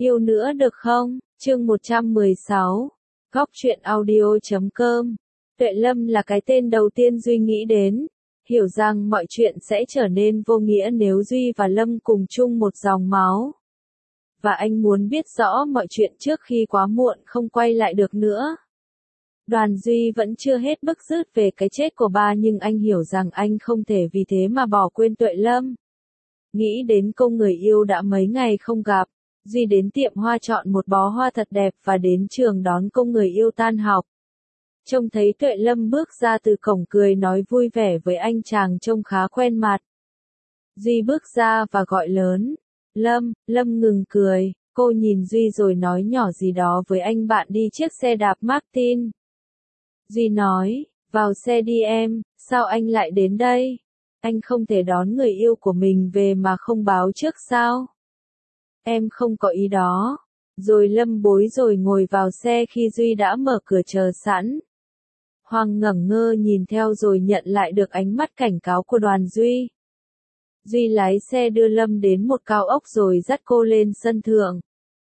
Yêu nữa được không? Chương 116. Góc truyện audio.com. Tuệ Lâm là cái tên đầu tiên Duy nghĩ đến, hiểu rằng mọi chuyện sẽ trở nên vô nghĩa nếu Duy và Lâm cùng chung một dòng máu. Và anh muốn biết rõ mọi chuyện trước khi quá muộn không quay lại được nữa. Đoàn Duy vẫn chưa hết bức rứt về cái chết của ba, nhưng anh hiểu rằng anh không thể vì thế mà bỏ quên Tuệ Lâm. Nghĩ đến cô người yêu đã mấy ngày không gặp, Duy đến tiệm hoa chọn một bó hoa thật đẹp và đến trường đón cô người yêu tan học. Trông thấy Tuệ Lâm bước ra từ cổng cười nói vui vẻ với anh chàng trông khá quen mặt. Duy bước ra và gọi lớn, Lâm. Lâm ngừng cười, cô nhìn Duy rồi nói nhỏ gì đó với anh bạn đi chiếc xe đạp Martin. Duy nói, vào xe đi em, sao anh lại đến đây? Anh không thể đón người yêu của mình về mà không báo trước sao? Em không có ý đó. Rồi Lâm bối rồi ngồi vào xe khi Duy đã mở cửa chờ sẵn. Hoàng ngẩn ngơ nhìn theo rồi nhận lại được ánh mắt cảnh cáo của Đoàn Duy. Duy lái xe đưa Lâm đến một cao ốc rồi dắt cô lên sân thượng.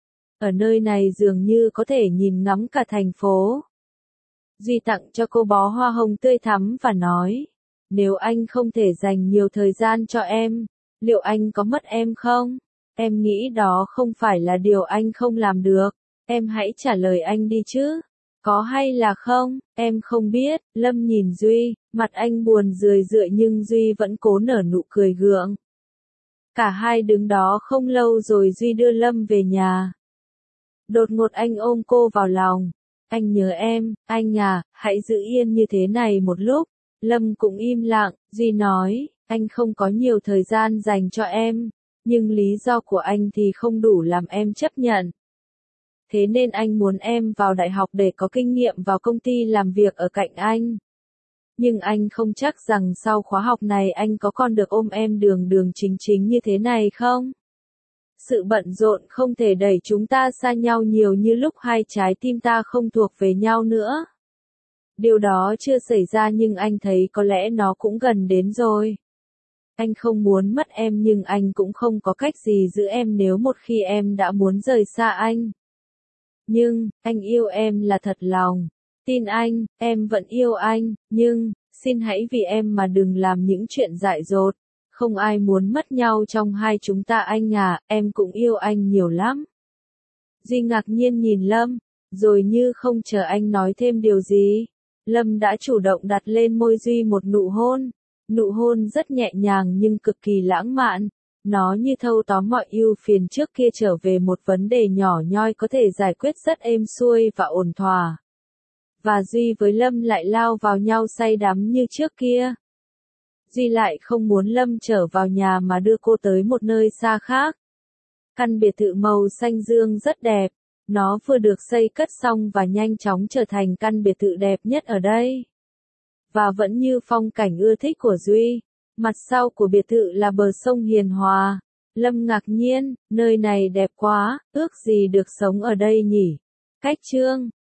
Ở nơi này dường như có thể nhìn ngắm cả thành phố. Duy tặng cho cô bó hoa hồng tươi thắm và nói, nếu anh không thể dành nhiều thời gian cho em, liệu anh có mất em không? Em nghĩ đó không phải là điều anh không làm được, em hãy trả lời anh đi chứ. Có hay là không, em không biết. Lâm nhìn Duy, mặt anh buồn rười rượi nhưng Duy vẫn cố nở nụ cười gượng. Cả hai đứng đó không lâu rồi Duy đưa Lâm về nhà. Đột ngột anh ôm cô vào lòng. Anh nhớ em, anh à, hãy giữ yên như thế này một lúc. Lâm cũng im lặng, Duy nói, anh không có nhiều thời gian dành cho em, nhưng lý do của anh thì không đủ làm em chấp nhận. Thế nên anh muốn em vào đại học để có kinh nghiệm vào công ty làm việc ở cạnh anh. Nhưng anh không chắc rằng sau khóa học này anh có còn được ôm em đường đường chính chính như thế này không? Sự bận rộn không thể đẩy chúng ta xa nhau nhiều như lúc hai trái tim ta không thuộc về nhau nữa. Điều đó chưa xảy ra nhưng anh thấy có lẽ nó cũng gần đến rồi. Anh không muốn mất em nhưng anh cũng không có cách gì giữ em nếu một khi em đã muốn rời xa anh. Nhưng, anh yêu em là thật lòng. Tin anh, em vẫn yêu anh, nhưng, xin hãy vì em mà đừng làm những chuyện dại dột. Không ai muốn mất nhau trong hai chúng ta anh à, em cũng yêu anh nhiều lắm. Duy ngạc nhiên nhìn Lâm, rồi như không chờ anh nói thêm điều gì. Lâm đã chủ động đặt lên môi Duy một nụ hôn. Nụ hôn rất nhẹ nhàng nhưng cực kỳ lãng mạn. Nó như thâu tóm mọi ưu phiền trước kia trở về một vấn đề nhỏ nhoi có thể giải quyết rất êm xuôi và ổn thỏa. Và Duy với Lâm lại lao vào nhau say đắm như trước kia. Duy lại không muốn Lâm trở vào nhà mà đưa cô tới một nơi xa khác. Căn biệt thự màu xanh dương rất đẹp. Nó vừa được xây cất xong và nhanh chóng trở thành căn biệt thự đẹp nhất ở đây. Và vẫn như phong cảnh ưa thích của Duy. Mặt sau của biệt thự là bờ sông hiền hòa. Lâm ngạc nhiên, nơi này đẹp quá, ước gì được sống ở đây nhỉ. Cách chương